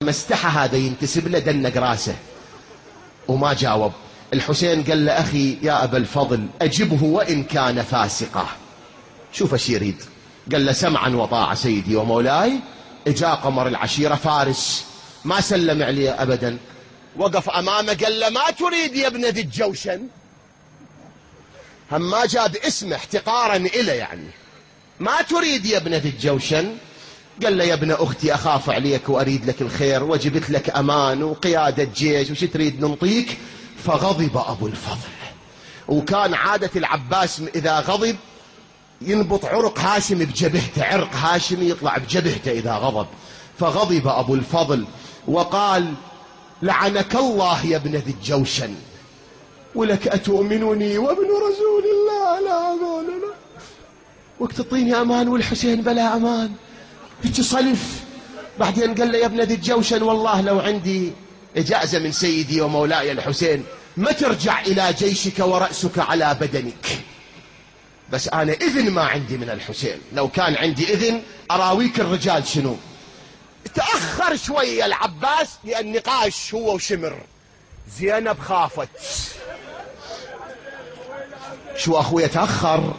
ما استحى هذا ينتسب له، دنق راسه وما جاوب. الحسين قال له أخي يا أبا الفضل أجبه وإن كان فاسقا. شوف ايش يريد. قال له سمعا وطاعة سيدي ومولاي. اجا قمر العشيرة فارس، ما سلم عليه أبدا، وقف أمامه قال له ما تريد يا ابن ذي الجوشن؟ هم ما جاب اسمه احتقارا إله، يعني ما تريد يا ابن ذي الجوشن؟ قال له يا ابن أختي أخاف عليك وأريد لك الخير، وجبت لك أمان وقيادة جيش، وش تريد ننطيك؟ فغضب أبو الفضل. وكان عادة العباس إذا غضب ينبط عرق هاشم بجبهته، عرق هاشمي يطلع بجبهته إذا غضب. فغضب أبو الفضل وقال لعنك الله يا ابن ذي الجوشن، ولك أتؤمنني وابن رسول الله لا أقول له، وقت تعطيني أمان والحسين بلا أمان، هيك صلف. بعدين قال له يا ابن ذي الجوشن والله لو عندي إجازة من سيدي ومولاي الحسين ما ترجع إلى جيشك ورأسك على بدنك، بس أنا إذن ما عندي من الحسين، لو كان عندي إذن أراويك الرجال شنو. تأخر شوية العباس لأن نقاش هو وشمر. زينب خافت. شو أخويا تأخر؟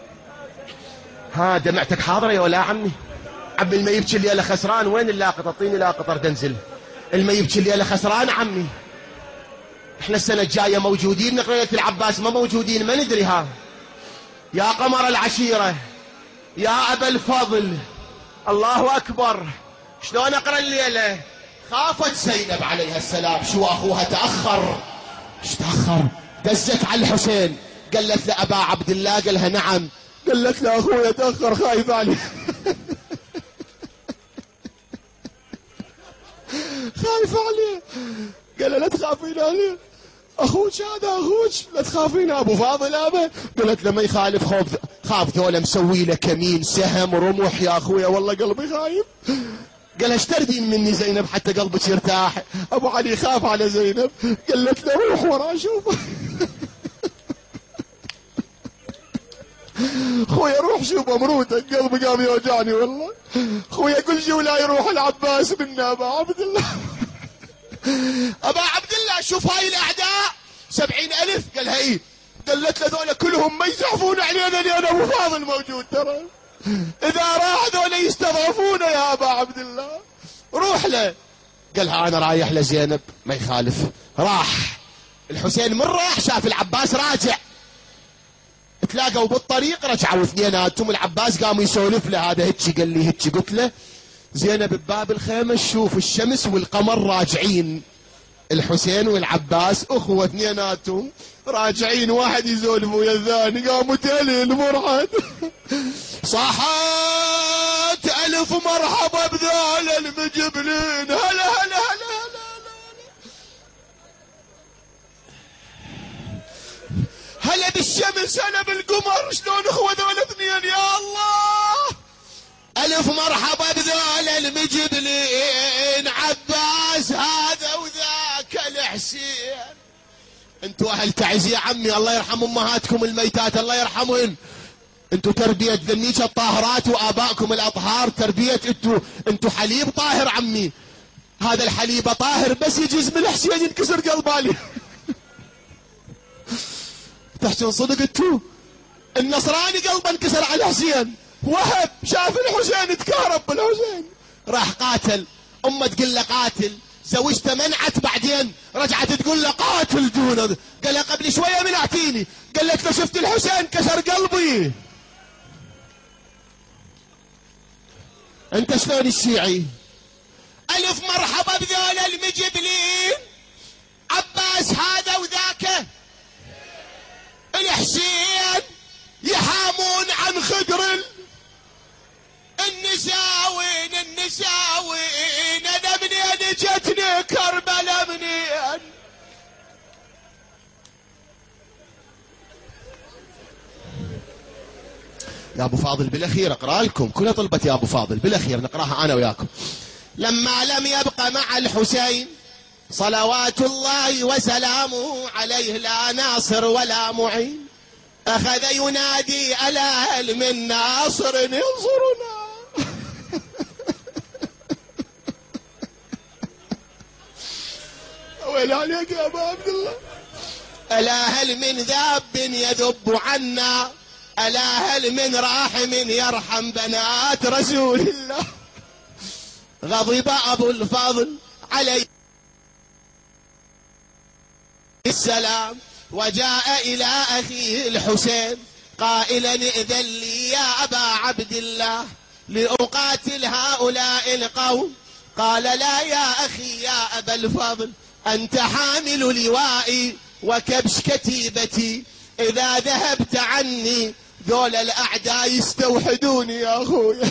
ها دمعتك حاضرة يا ولا عمي؟ عمي الما يبكي الليلة خسران، وين اللاقط؟ اعطيني لاقط ارد انزل. الما يبكي الليلة خسران عمي، احنا السنة الجاية موجودين، نقرية العباس ما موجودين، ما ندري. ها يا قمر العشيرة يا أبا الفضل الله أكبر، شلون أقرأ الليلة؟ خافت زينب عليها السلام. شو أخوها تأخر؟ ايش تأخر؟ دزت على الحسين قالت له أبا عبد الله، قالها نعم، قالت له أخويا تأخر خايف عليه خايف عليه. قال لا تخافين عليه، أخوك هذا أخوك، لا تخافين أبو فاضل أبا. قالت له ما يخالف، خاف ذولا مسوي له كمين سهم رمح يا أخويا والله قلبي خايف. قال ايش تردين مني زينب حتى قلبك يرتاح؟ أبو علي خاف على زينب. قالت له روح ورا شوف خويا روح شوف امرودك، قلبي قام يوجعني والله. خويا كل شيء ولا يروح العباس منا ابا عبد الله. ابا عبد الله شوف هاي الاعداء 70,000. قالها ايه؟ قالت له ذولا كلهم ما يزحفون علينا لان ابو فاضل موجود، ترى اذا راح ذولا يستضعفونا يا ابا عبد الله، روح له. قالها انا رايح لزينب ما يخالف. راح الحسين من راح شاف العباس راجع، تلاقوا بالطريق رجعوا اثنيناتهم. العباس قاموا يسولف له هذا هيك قال لي هيك، قلت له زينب بباب الخيمه تشوف الشمس والقمر راجعين، الحسين والعباس اخوه اثنيناتهم راجعين، واحد يسولف ويا الثاني، قاموا تهليل فرحت صاحت الف مرحبا بذول المجبلين، هلا هلا هلا هلا بالشمس هلا بالقمر، شلون اخوة ذول اثنين يا الله. الف مرحبا بذول المجبلين، عباس هذا وذاك الحسين. انتوا اهل تعزية عمي، الله يرحم امهاتكم الميتات الله يرحمهن، انتوا تربية ذنيك الطاهرات وابائكم الاطهار، تربية انتوا حليب طاهر عمي، هذا الحليب طاهر بس يجوز من الحسين ينكسر قلبالي. تحسن صدق انتو؟ النصراني قلبه انكسر على الحسين، وهب شاف الحسين تكهرب بالحسين، راح قاتل. امه تقول له قاتل، زوجته منعت، بعدين رجعت تقول له قاتل دونه. قال له قبل شويه منعتيني، قالت له شفت الحسين كسر قلبي. انت شلون الشيعي؟ الف مرحبا بذول المجبلين، عباس هذا وذاك الحسين، يحامون عن خدر النساوين انا منين جتني كربلاء منين. يا ابو فاضل بالاخير اقرا لكم كلها طلبت يا ابو فاضل، بالاخير نقراها انا وياكم. لما لم يبق مع الحسين صلوات الله وسلامه عليه لا ناصر ولا معين، أخذ ينادي ألا هل من ناصر ينصرنا. ويلي عليك يا أبا عبد الله. ألا هل من ذاب يذب عنا، ألا هل من راحم يرحم بنات رسول الله. غضب أبو الفضل عليه السلام وجاء إلى أخيه الحسين قائلا ائذن لي يا أبا عبد الله لأقاتل هؤلاء القوم. قال لا يا أخي يا أبا الفضل، أنت حامل لوائي وكبش كتيبتي، إذا ذهبت عني ذول الأعداء يستوحدوني يا أخويا،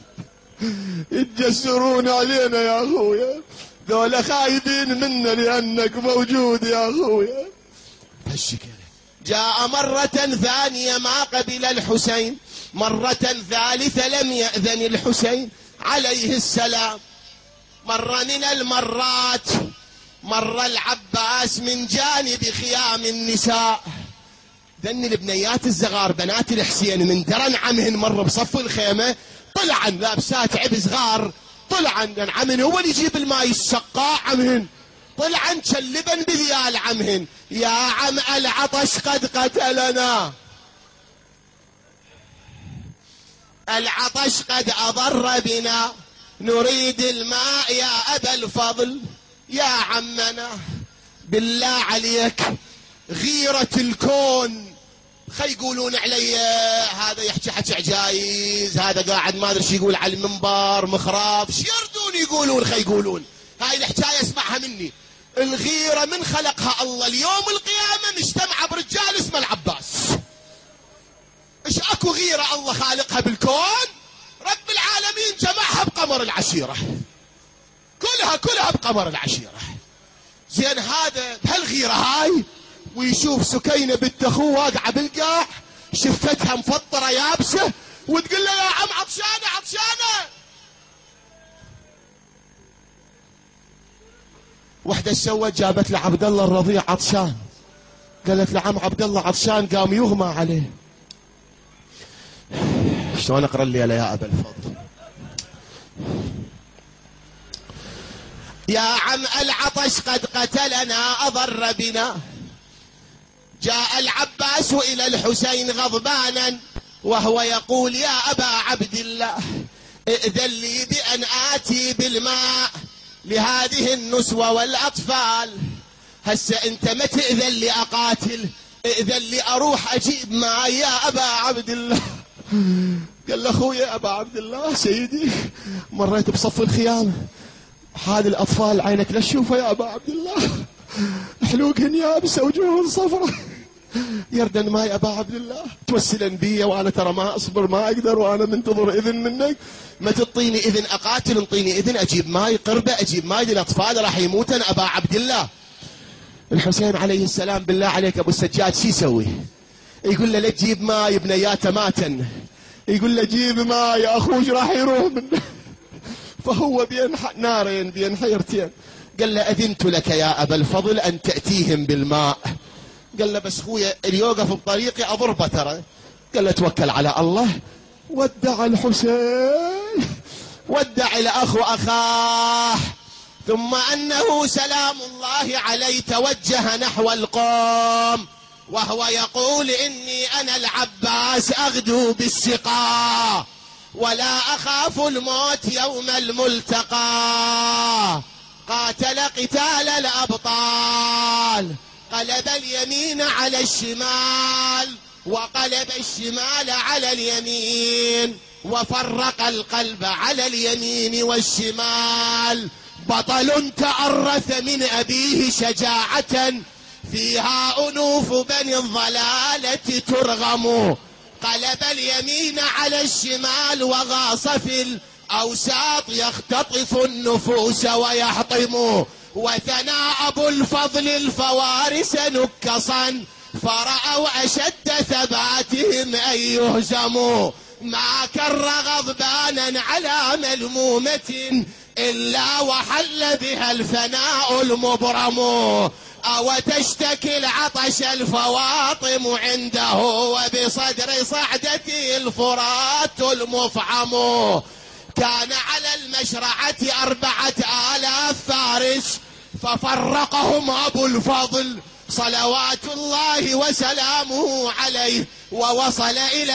يتجسرون علينا يا أخويا، ذول خايبين منا لأنك موجود يا أخويا. هالشكل جاء مرة ثانية ما قبل الحسين، مرة ثالثة لم يأذن الحسين عليه السلام. مر من المرات مر العباس من جانب خيام النساء، ذن البنيات الزغار بنات الحسين من درن عمهن مر بصف الخيمة، طلعن لابسات عب صغار، طلعن عمهن هو اللي يجيب الماء السقاء، عمهن طلعن شلبا بذيال عمهن. يا عم العطش قد قتلنا، العطش قد أضر بنا، نريد الماء يا أبا الفضل يا عمنا. بالله عليك غيرة الكون، خي يقولون علي هذا يحكي حكي عجايز، هذا قاعد ما ادري شو يقول على المنبر مخراف، شو يردون يقولون، خي يقولون هاي الحكايه اسمعها مني. الغيره من خلقها الله اليوم القيامه مجتمعه برجال اسمه العباس. ايش اكو غيره الله خالقها بالكون؟ رب العالمين جمعها بقمر العشيره، كلها بقمر العشيره. زين هذا بهالغيره هاي ويشوف سكينه بنت اخوه واقعه بالقاع، شفتها مفطره يابسه، وتقول له يا عم عطشانه. وحده سوت جابت لعبد الله الرضيع عطشان، قالت له عم عبد الله عطشان، قام يغمى عليه. شلون اقرا الليله يا ابا الفضل؟ يا عم العطش قد قتلنا أضر بنا. جاء العباس إلى الحسين غضبانا وهو يقول يا أبا عبد الله ائذن لي بأن آتي بالماء لهذه النسوة والأطفال. هسه أنت ما تأذن لي أقاتل، ائذن لي أروح أجيب ماء يا أبا عبد الله. قال له أخويا أبا عبد الله سيدي مريت بصف الخيام، هذه الأطفال عينك لا تشوفها يا أبا عبد الله، حلوقهن يابسة وجوههن صفرة، يردن ماي أبا عبد الله، توسلن بي وأنا ترى ما أصبر ما أقدر، وأنا منتظر إذن منك، ما تعطيني إذن أقاتل، انطيني إذن أجيب ماي قربة، أجيب ماي للأطفال راح يموتن أبا عبد الله. الحسين عليه السلام بالله عليك أبو السجاد شو يسوي؟ يقول له لا تجيب ماي ابنياته ماتن، يقول له جيب ماي يا أخوش راح يروح منه. فهو بين نارين بين حيرتين، قال له أذنت لك يا أبا الفضل أن تأتيهم بالماء. قال له بس خويا اللي يوقف بطريقي أضربه ترى. قال له توكل على الله. ودع الحسين، ودع الأخ أخاه، ثم أنه سلام الله عليه توجه نحو القوم وهو يقول إني أنا العباس أغدو بالسقا ولا أخاف الموت يوم الملتقى. قاتل قتال الأبطال، قلب اليمين على الشمال وقلب الشمال على اليمين، وفرق القلب على اليمين والشمال. بطل تأرث من أبيه شجاعة، فيها أنوف بني الضلالة ترغم. قلب اليمين على الشمال وغاص في الأوساط يختطف النفوس ويحطم. وثنى أبو الفضل الفوارس نكصا، فرأوا أشد ثباتهم أن يهزموا. ما كر غضبانا على ملمومة إلا وحل بها الفناء المبرم. أو تشتكي العطش الفواطم عنده، وبصدر صعدته الفرات المفعم. كان على المشرعة 4000 فارس، ففرقهم أبو الفضل صلوات الله وسلامه عليه، ووصل إلى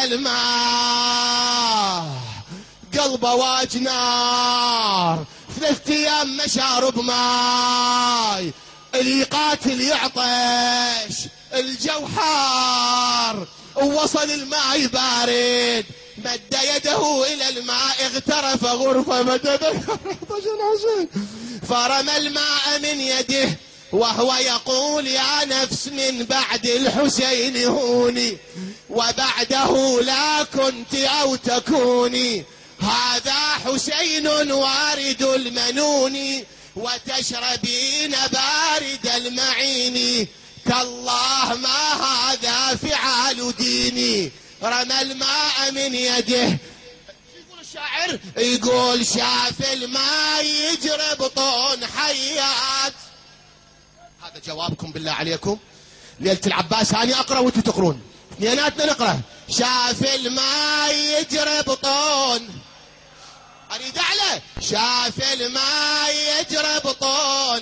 الماء قلبه واج نار، 3 أيام ما شارب ماي، اللي يقاتل يعطش، الجو حار، ووصل الماء بارد، مد يده إلى الماء، اغترف غرفة مدده فرمى الماء من يده وهو يقول يا نفس من بعد الحسين هوني، وبعده لا كنت أو تكوني، هذا حسين وارد المنون، وتشربين بارد المعين، تالله ما هذا فعال ديني. رمى الماء من يده، يقول الشاعر، يقول شاف الماء يجري بطون حيات. هذا جوابكم بالله عليكم. ليلة العباس هاني أقرأ وانتوا تقرون، اثنيناتنا نقرأ. شاف الماء يجري بطون، أريد أعلى، شاف الماء يجري بطون،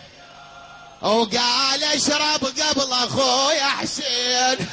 وقال اشرب قبل أخويا حسين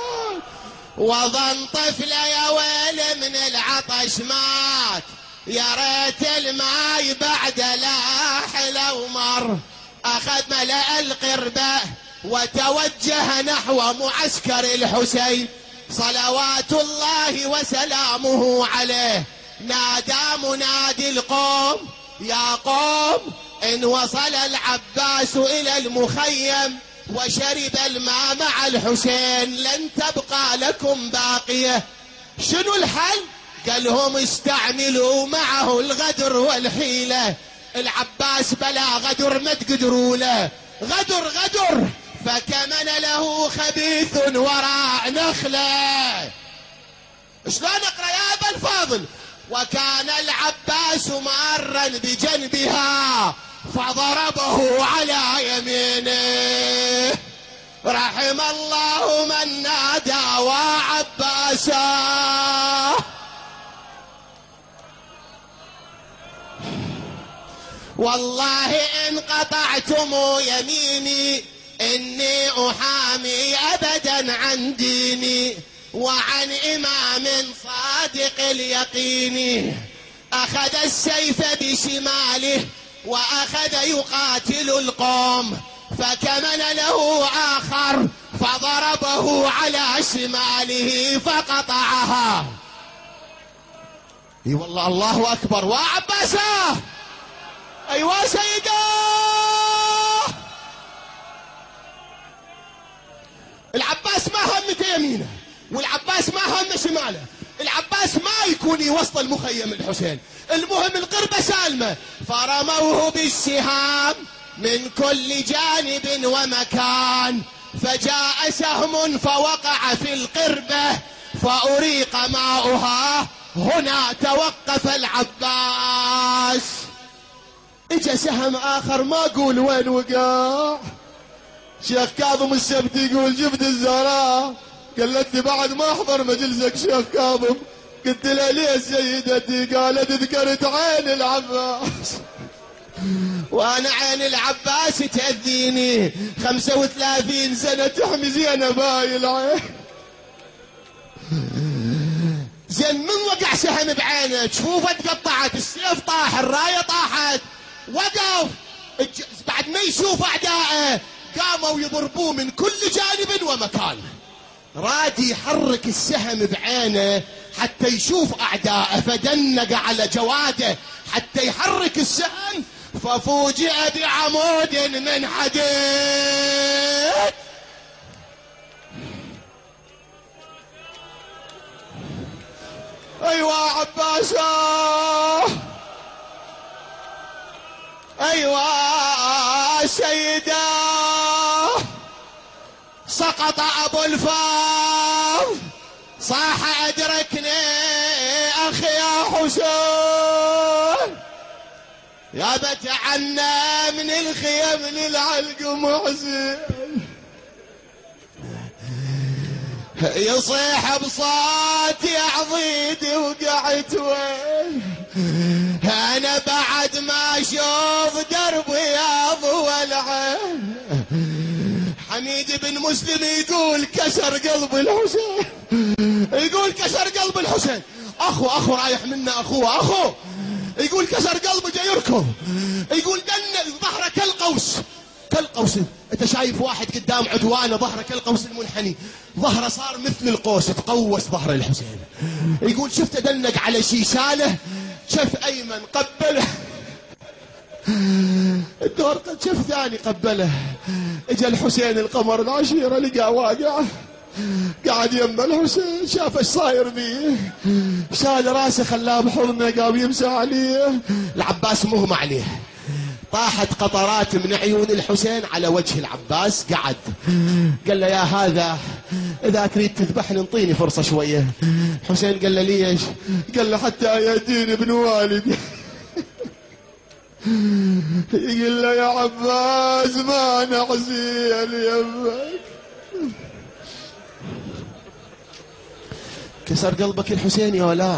وظن طفله يا ويل من العطش مات، يا ريت الماي بعد لاح ومر، أخذ ملأ القربة وتوجه نحو معسكر الحسين صلوات الله وسلامه عليه. نادى منادي القوم يا قوم إن وصل العباس إلى المخيم وشرب الماء مع الحسين لن تبقى لكم باقية. شنو الحل؟ قال لهم استعملوا معه الغدر والحيلة. العباس بلا غدر ما تقدروا له، غدر فكمن له خبيث وراء نخله. شلون اقرا يا ابا الفاضل؟ وكان العباس مارا بجنبها فضربه على يمينه، رحم الله من نادى وعباسا. والله إن قطعتم يميني إني أحامي أبدا عن ديني وعن إمام صادق اليقين. أخذ السيف بشماله وأخذ يقاتل القوم، فكمن له آخر فضربه على شماله فقطعها. اي والله الله أكبر. وعباسه أيوة سيدا. العباس ما همته يمينه والعباس ما همه شماله، العباس ما يكون وسط المخيم الحسين، المهم القربة سالمة. فرموه بالسهام من كل جانب ومكان، فجاء سهم فوقع في القربة فأريق ماؤها، هنا توقف العباس. اجا سهم آخر ما قول وين وقع. شيخ كاظم السبت يقول شفت الزهراء، قالت لي بعد ما احضر مجلسك شيخ كاظم. قلت لها ليه سيدتي؟ قالت ذكرت عين العباس وانا عين العباس تأذيني، 35 سنة تحمي زينب هاي العين. زين من وقع سهم بعينه شوفه تقطعت، السيف طاح، الراية طاحت، وقف بعد ما يشوف اعدائه قاموا يضربوه من كل جانب ومكان. راد يحرك السهم بعينه حتى يشوف اعدائه، فدنق على جواده حتى يحرك السهم، ففوجئ بعمود من حديد. ايوه عباسه، ايوه سيدا. سقط ابو الفاض صاح ادركني اخي يا حسين، يا بت عنا من الخيم للعلق محسن. يصيح بصوت يا عضيدي وقعت وين، انا بعد ما اشوف دربي يا ضوى الوليد بن مسلم يقول كسر قلب الحسين، يقول كسر قلب الحسين. اخو رايح منه اخوه يقول كسر قلبه جاي يركض، يقول دن ظهره كالقوس. انت شايف واحد قدام عدوانه ظهره كالقوس المنحني، ظهره صار مثل القوس، تقوس ظهر الحسين. يقول شفته دنق على شيشاله، شف ايمن قبله، الدور قد شف ثاني قبله. اجا الحسين القمر العشيره لقى واقع قاعد يم الحسين، شاف ايش صاير بيه، شال راسه خلاه بحضنه قام يمسح عليه. العباس مغمى عليه، طاحت قطرات من عيون الحسين على وجه العباس. قعد قال له يا هذا اذا تريد تذبحني انطيني فرصه شويه. حسين قال له ليش؟ قال له حتى يديني ابن والدي. يقول له يا عباس ما نعزي اليمك. كسر قلبك الحسين يا لا،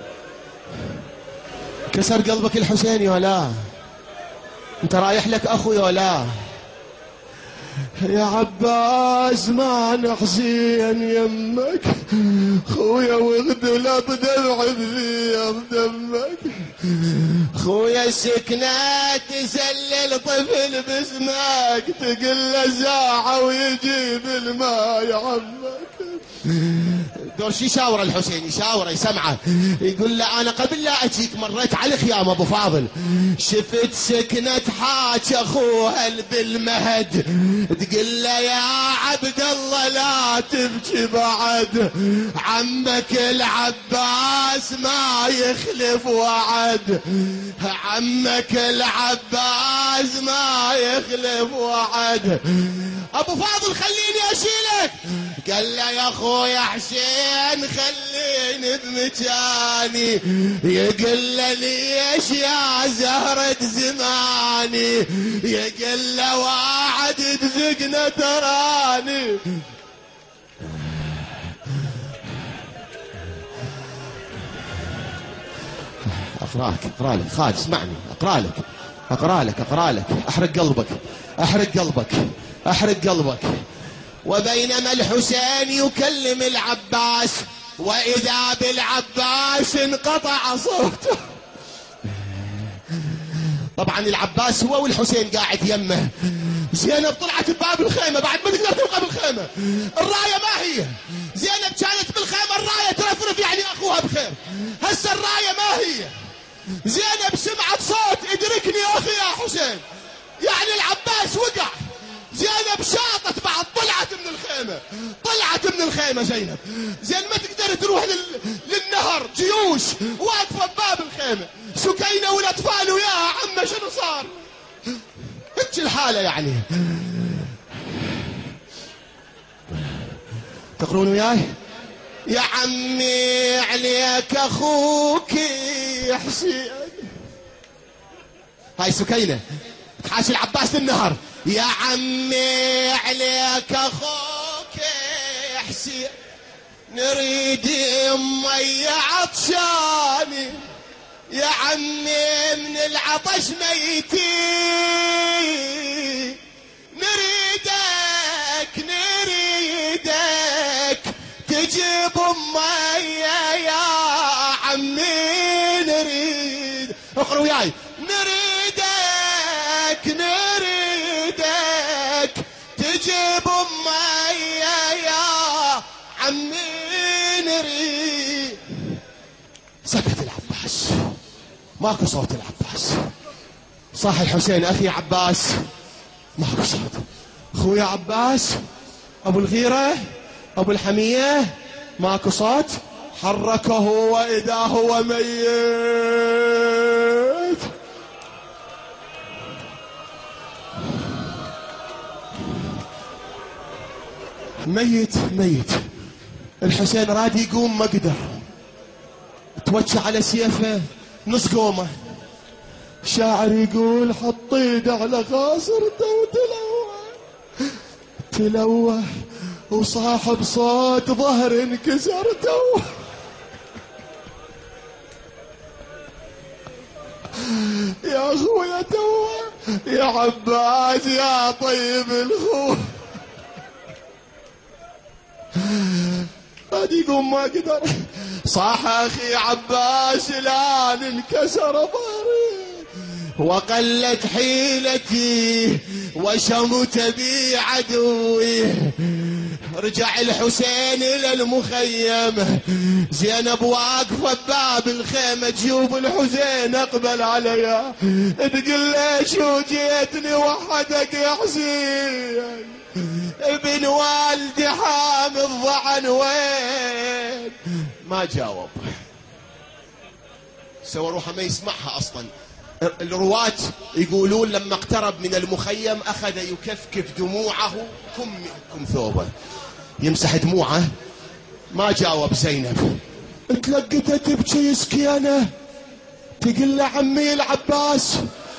كسر قلبك الحسين يا لا، انت رايح لك اخو يا لا. يا عباس ما نحزين يمك خويا، وغدلت دمع بذيب دمك خويا، السكنة تسلل طفل باسمك، تقل له ساعة ويجيب الماء يا عمك. دورش يشاور الحسين، يشاوره يسمعه، يقول له انا قبل لا اجيك مريت على خيام ابو فاضل، شفت سكنة حاج اخوها بالمهد، تقول له يا عبد الله لا تبكي بعد، عمك العباس ما يخلف وعد، عمك العباس ما يخلف وعد. ابو فاضل خليني اشيلك. قال له يا اخويا حسين خليني بمكاني. يقول له ليش يا زهرة زماني؟ يقول له واحد تزقنا تراني. اقرا لك خالد، اسمعني، اقرا لك احرق قلبك. وبينما الحسين يكلم العباس، واذا بالعباس انقطع صوته. طبعا العباس هو والحسين قاعد يمه. زينب طلعت بباب الخيمه بعد ما تقدر تبقى بالخيمه، الرايه ما هي. زينب كانت بالخيمه، الرايه ترفرف يعني اخوها بخير. هسه الرايه ما هي. زينب سمعت صوت ادركني يا اخي يا حسين، يعني العباس وقع. زينب شاطت بعد، طلعت من الخيمة زينب. زين ما تقدر تروح للنهر، جيوش واقفة بباب الخيمة، سكينة والاطفال وياها. عمه شنو صار؟ هيك الحالة يعني. تقرون وياي؟ يا عمي عليك اخوك حسين. هاي سكينة تحاشي العباس للنهر. يا عمي عليك اخوك حسين، نريد مي عطشاني، يا عمي من العطش ميتين، نريدك تجيب مي يا عمي، نريد اقرأ وياي، نريدك تجيب مي يا عمي، نريد. سكت العباس، ماكو صوت العباس. صاح الحسين اخي عباس، ماكو صوت. اخويا عباس ابو الغيرة ابو الحمية، ماكو صوت. حركه واذا هو ميت. ميت. الحسين راد يقوم ما قدر، توجه على سيفه نص قومه. شاعر يقول حط ايده على خاصرته تلوه وصاحب صوت ظهر انكسرته. يا اخويا توه يا عباس يا طيب الخو، هذا يقوم ما قدر. صاح أخي عباس الآن انكسر ظهري وقلت حيلتي وشمت بي عدوي. رجع الحسين إلى المخيم، زينب واقفة بباب الخيمة تجوب الحسين أقبل عليها تقول له شو جيتني وحدك يا حسين؟ ابن والدي حامل ضعن وين؟ ما جاوب، سوى روحه ما يسمعها أصلا. الرواة يقولون لما اقترب من المخيم أخذ يكفكف دموعه، كم ثوبه يمسح دموعه. ما جاوب زينب، تلقتها تبكي يسكينه تقول له عمي العباس.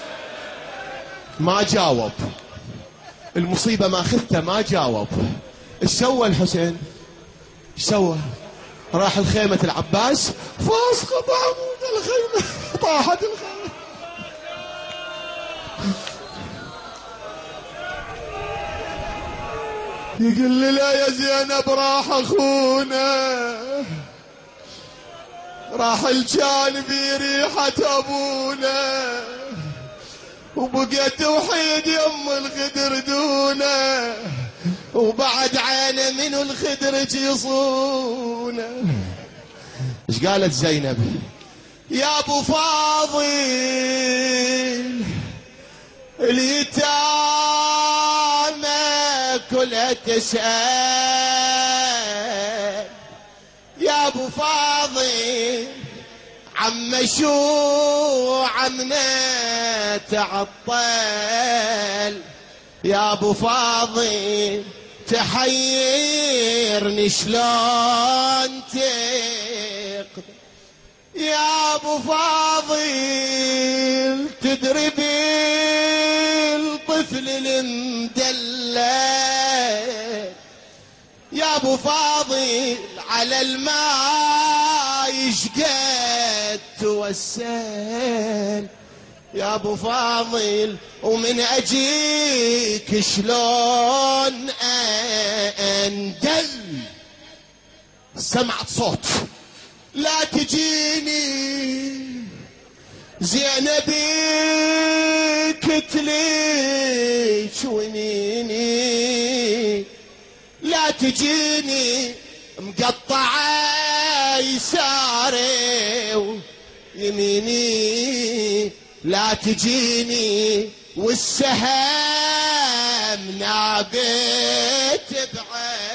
ما جاوب، المصيبة ما أخذته ما جاوب. ايش سوى الحسين؟ ايش سوى؟ راح الخيمة العباس فاسقط عمود الخيمة، طاحت الخيمة. يقول لي لا يا زينب راح اخونا، راح الجانبي ريحة ابونا، وبقيت وحيد يم الخدر دونه، وبعد عينه من الخدر جيصونه. ايش قالت زينب؟ يا ابو فاضل اليتامى كلها تسأل، يا ابو فاضل عم شو عمنا تعطل، يا ابو فاضل تحيرني شلون تقدر، يا ابو فاضل تدري بالطفل المدلل، يا ابو فاضل على الماء يشقد توسل، يا ابو فاضل ومن اجيك شلون اندل. سمعت صوت لا تجيني زينبي كتلي شوينيني، لا تجيني مقطعة يساري ويميني، لا تجيني والسهم نابت بعين